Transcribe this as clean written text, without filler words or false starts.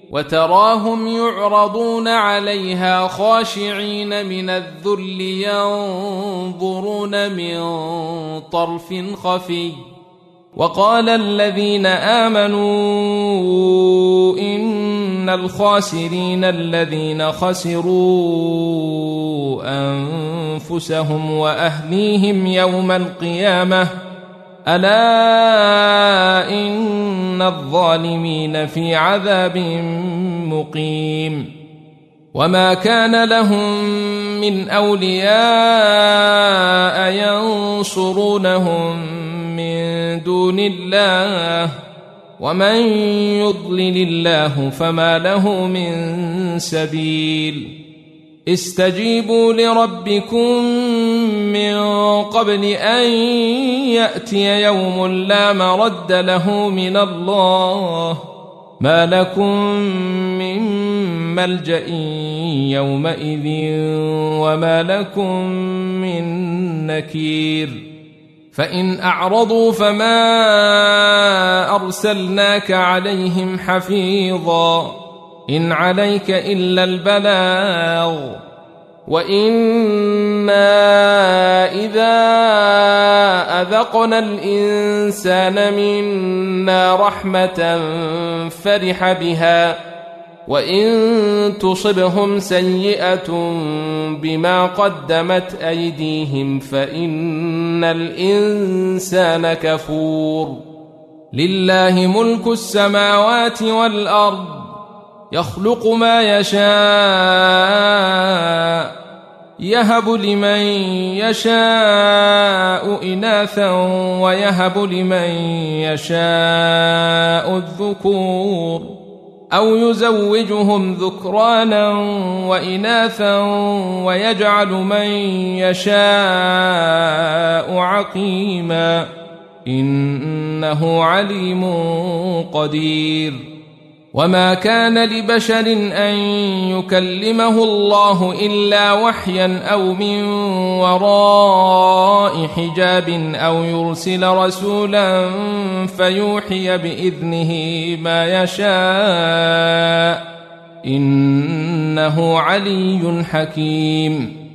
وتراهم يعرضون عليها خاشعين من الذل ينظرون من طرف خفي. وقال الذين آمنوا إن الخاسرين الذين خسروا أنفسهم وأهليهم يوم القيامة ألا إن الظالمين في عذاب مقيم. وما كان لهم من أولياء ينصرونهم من دون الله ومن يضلل الله فما له من سبيل. استجيبوا لربكم من قبل أن يأتي يوم لا مرد له من الله ما لكم من ملجأ يومئذ وما لكم من نكير. فإن أعرضوا فما أرسلناك عليهم حفيظا إن عليك إلا البلاغ وإنا إذا أذقنا الإنسان منا رحمة فرح بها وإن تصبهم سيئة بما قدمت أيديهم فإن الإنسان كفور. لله ملك السماوات والأرض يخلق ما يشاء يهب لمن يشاء إناثا ويهب لمن يشاء الذكور أو يزوجهم ذكرانا وإناثا ويجعل من يشاء عقيما إنه عليم قدير. وما كان لبشر أن يكلمه الله إلا وحيا أو من وراء حجاب أو يرسل رسولا فيوحي بإذنه ما يشاء إنه علي حكيم.